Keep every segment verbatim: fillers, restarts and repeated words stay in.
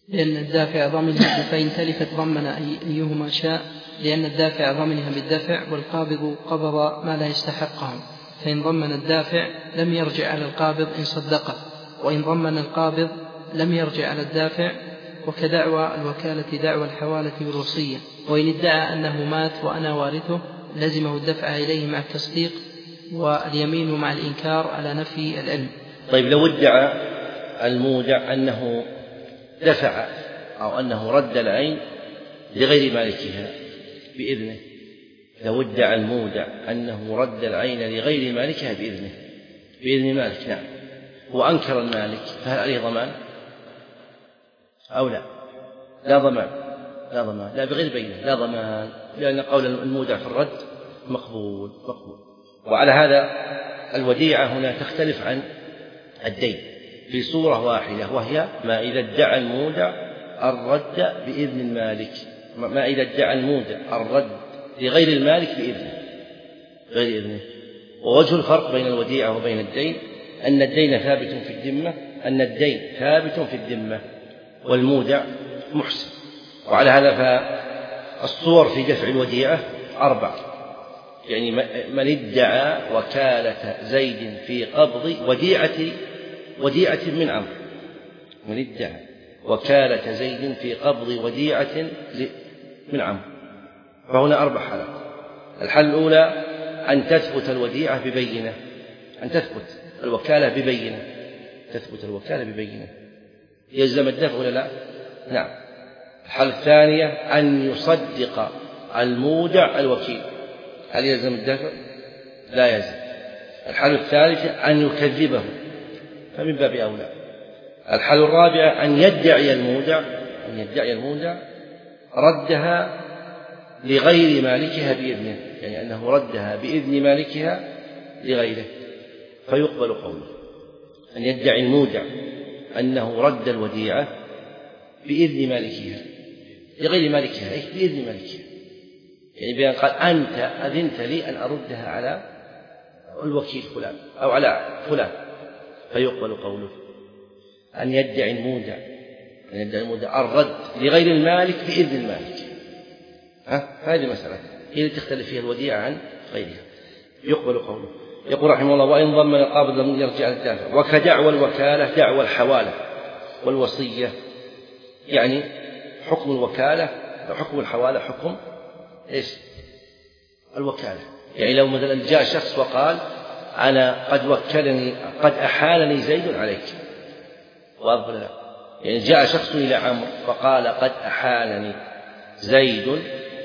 لأن الدافع ضمنها، فإن تلفت ضمن أيهما شاء، لأن الدافع ضمنها بالدفع، والقابض قبض ما لا يستحقه، فإن ضمن الدافع لم يرجع على القابض إن صدقه، وإن ضمن القابض لم يرجع على الدافع. وكدعوى الوكالة دعوى الحوالة والوصية. وإن ادعى أنه مات وأنا وارثه لزمه الدفع إليه مع التصديق، واليمين مع الإنكار على نفي العلم. طيب لو ادعى المودع أنه دفع أو أنه رد العين لغير مالكها بإذنه، لو ادعى المودع أنه رد العين لغير مالكها بإذنه بإذن مالك، نعم، وأنكر المالك، فهل عليه ضمان أو لا؟ لا ضمان، لا ضمان، لا بغير بينه لا ضمان، لأن قول المودع في الرد مقبول مقبول. وعلى هذا الوديعة هنا تختلف عن الدين في صورة واحدة، وهي ما إذا ادعى المودع الرد بإذن المالك، ما إذا ادعى المودع الرد لغير المالك بإذنه غير إذنه. ووجه الفرق بين الوديعة وبين الدين أن الدين ثابت في الذمة أن الدين ثابت في الذمة والمودع محسن. وعلى هذا فالصور في دفع الوديعة أربع، يعني من ادعى وكالة زيد في قبض وديعة وديعة من عمرو، من ادعى وكالة زيد في قبض وديعة من عمرو، فهنا أربع حالات. الحالة الأولى أن تثبت الوديعة ببينة، أن تثبت الوكالة ببينة، تثبت الوكالة ببينة، يلزم الدفع ولا لا؟ نعم. الحالة الثانية أن يصدق المودع الوكيل، هل يلزم الدفع؟ لا يلزم. الحالة الثالثة أن يكذبه، فمن باب أولى. الحالة الرابعة أن يدعي المودع أن يدعي المودع ردها لغير مالكها بإذنه، يعني أنه ردها بإذن مالكها لغيره فيقبل قوله. أن يدعي المودع أنه رد الوديعة بإذن مالكها لغير مالكها، أي بإذن مالكها، يعني بأن قال أنت أذنت لي أن أردها على الوكيل فلان أو على فلان فيقبل قوله. أن يدعي المودع أن يدعي المودع الرد لغير المالك بإذن المالك، ها هذه مسألة هي اللي تختلف فيها الوديعة عن غيرها، يقبل قوله. يقول رحمه الله: وإن ضمن القابض لم يرجع للدافع. وكدعوى الوكالة دعوى الحوالة والوصية، يعني حكم الوكالة حكم الحوالة حكم إيش؟ الوكالة. يعني لو مثلا جاء شخص وقال أنا قد وكلني قد أحالني زيد عليك، واضح لا؟ يعني جاء شخص إلى عمرو وقال قد أحالني زيد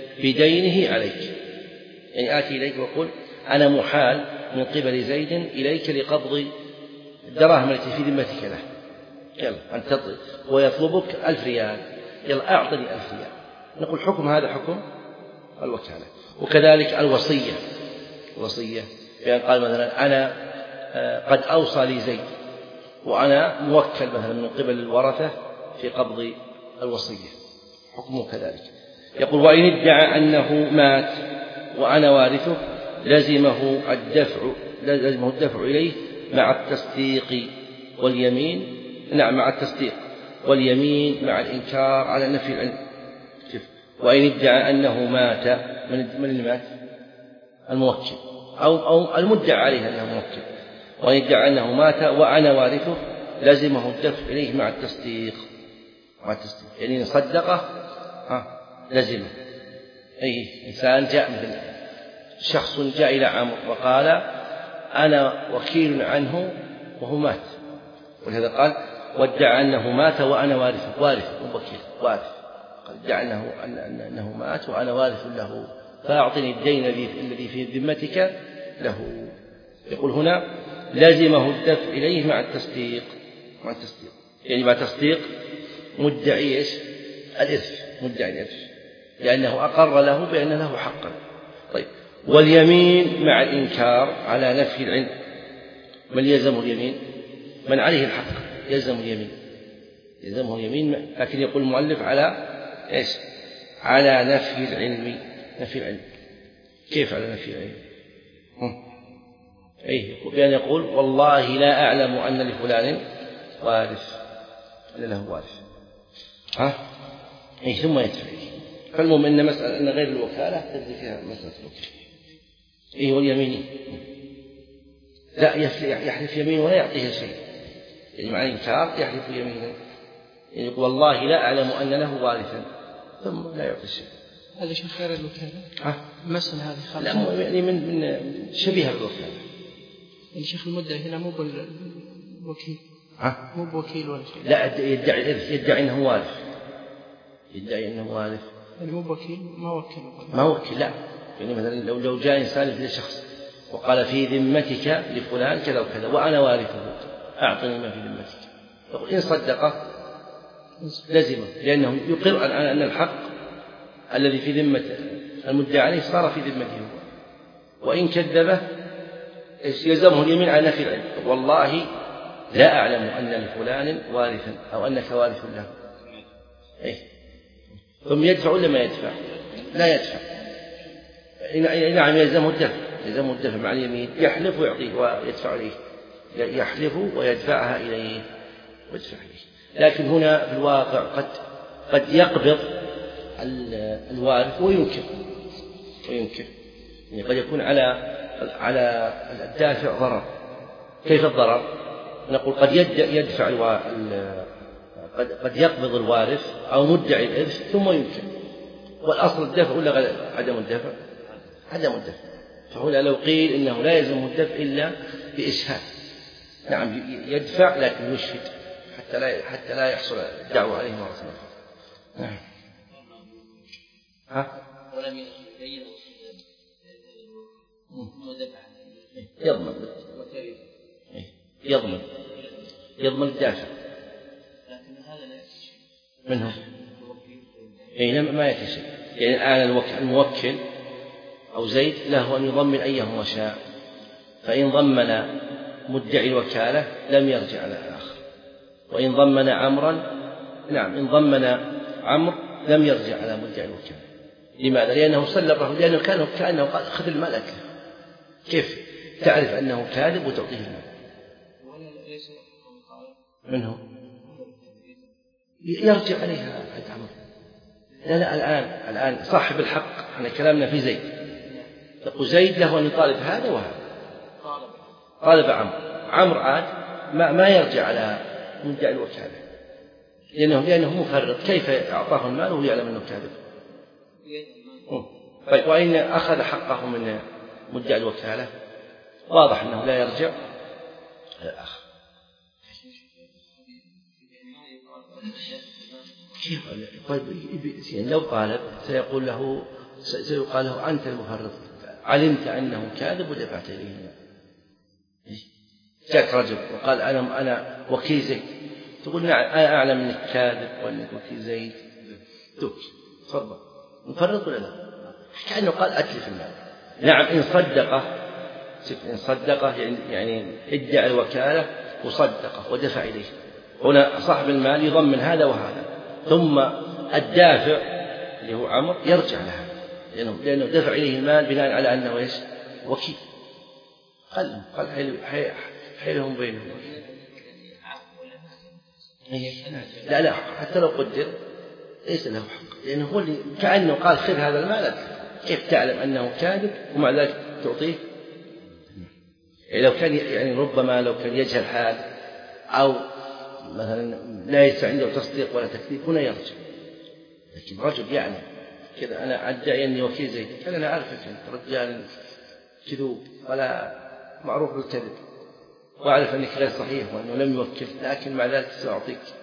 بدينه عليك، يعني آتي إليك وقل أنا محال من قبل زيد إليك لقبض الدراهم التي في ذمتك له، يلا أنت تطلب ويطلبك ألف ريال، يلا أعطني ألف ريال. نقول حكم هذا حكم الوكالة. وكذلك الوصية، الوصية يعني قال مثلا أنا قد أوصى لي زيد وأنا موكل مثلا من قبل الورثة في قبض الوصية، حكمه كذلك. يقول: وإن ادعى أنه مات وأنا وارثه لزمه الدفع لزمه الدفع إليه مع التصديق واليمين، نعم مع التصديق واليمين مع الإنكار على نفي العلم. وإن ادعى أنه مات، من اللي مات؟ الموكل أو أو المدعى عليه أنه موكل. وإن ادعى أنه مات وأنا وارثه لزمه الدفع إليه مع التصديق، مع التصديق يعني صدقه ها لزمه. أي إنسان جاء مثل شخص جاء إلى عمرو وقال أنا وكيل عنه وهو مات، ولهذا قال وادعى أنه مات وأنا وارث، وارث وكيل وارث، قال ادعى أنه أنه مات وأنا وارث له فأعطني الدين الذي في ذمتك له. يقول هنا لازمه الدفع إليه مع التصديق، مع التصديق يعني مع تصديق مدعي إيش؟ الإرث، مدعي الإرث، لأنه أقر له بأن له حقا. طيب، واليمين مع الإنكار على نفي العلم. من يلزمه اليمين؟ من عليه الحق يلزم اليمين، يلزمه اليمين، لكن يقول المؤلف على إيش؟ على نفي العلم. نفي العلم كيف على نفي العلم؟ أي بأن يقول والله لا أعلم أن لفلان وارث، أن له وارث. ها إيه ثم يدفع. فالمهم أن مسألة أن غير الوكالة تجري فيها مسألة الوكالة. إيه واليمين لا يحلف يمين ولا يعطيها شيء، يعني مع الإنكار يحلف يمينا، يعني يقول والله لا أعلم أن له وارثا ثم لا يعطي شيء. هذا شيء خير الوكالة. ها المسألة هذه خالص. لا يعني من من شبيهة بالوكالة. يعني شيخ المدعي هنا مو بالوكيل. ها مو بوكيل ولا شيء. لا يدعي الإرث، يدعي أنه وارث، يدعي أنه وارث. يعني مو بوكيل ما وكل. ما وكل لا. يعني مثلا لو لو جاء إنسان إلى شخص وقال في ذمتك لفلان كذا وكذا وأنا وارثه أعطني ما في ذمتك، إن صدقه لزمه، لأنه يقر أن الحق الذي في ذمة المدعى عليه صار في ذمته، وإن كذبه يلزمه اليمين على نفي العلم، والله لا أعلم أن لفلان وارثا أو أنك وارث له. إيه؟ ثم يدفع ولا ما يدفع؟ لا يدفع. نعم يلزمه الدفع، يلزمه الدفع مع اليمين، يحلف ويعطيه ويدفع عليه، يحلف ويدفعها إليه ويدفع إليه. لكن هنا في الواقع قد قد يقبض الوارث وينكر وينكر يعني قد يكون على على الدافع ضرر. كيف الضرر؟ نقول قد يدفع قد قد يقبض الوارث أو مدعي الإرث ثم ينكر، والأصل الدفع ولا عدم الدفع؟ عدم الدفع. فهنا لو قيل إنه لا يلزم الدفع إلا بإشهاد، نعم يدفع لكن يشهد حتى لا حتى لا يحصل الدعوة عليه مرة أخرى. نعم. ها؟ ولم يبين يضمن يضمن يضمن الدافع، لكن هذا لا يكفي شيء منه. إيه ما يكفي شيء، يعني الآن الموكل أو زيد له أن يضمن أيهما شاء، فإن ضمن مدعي الوكالة لم يرجع على الآخر، وإن ضمن عمرا نعم إن ضمن عمرو لم يرجع على مدعي الوكالة. لماذا؟ لأنه سلطه، لأنه كان كأنه قال خذ المال. كيف تعرف أنه كاذب وتعطيه المال؟ منه يرجع عليها عند عمرو. لا لا الآن الآن صاحب الحق، احنا كلامنا في زيد، تقول زيد له أن يطالب هذا وهذا، طالب عمرو، عمرو عاد ما ما يرجع على مدعي الوكالة لأنه لأنه مفرط، كيف أعطاه المال وهو يعلم أنه كاذب؟ طيب وإن أخذ حقه من مدعي الوكالة واضح أنه لا يرجع على الآخر. كيف يعني لو طالب سيقول له سيقال له أنت المفرط، علمت أنه كاذب ودفعت إليه المال. جاءك رجل وقال أنا أنا وكيل زيد، تقول نعم أنا أعلم أنك كاذب وأنك وكيل زيد، دوك تفضل مفرط ولا لا؟ كأنه قال أتلف المال. نعم إن صدقه إن صدقه يعني ادعى الوكالة وصدقه ودفع إليه، هنا صاحب المال يضمن هذا وهذا، ثم الدافع اللي هو عمرو يرجع لها لأنه, لأنه دفع إليه المال بناء على أنه إيش وكيل. قال قال حيلهم بينهم. لا لا حتى لو قدر ليس له حق، لأنه هو اللي كأنه قال خذ هذا المال، كيف تعلم أنه كاذب ومع ذلك تعطيه؟ يعني لو كان يعني ربما لو كان يجهل حال أو مثلا لا يسع عنده تصديق ولا تكذيب هنا يرجع، لكن رجل يعني كذا أنا أدعي أني وكيل زيد، قال أنا أعرفك أنت رجال كذوب ولا معروف بالكذب وأعرف أنك غير صحيح وأنه لم يوكل، لكن مع ذلك سأعطيك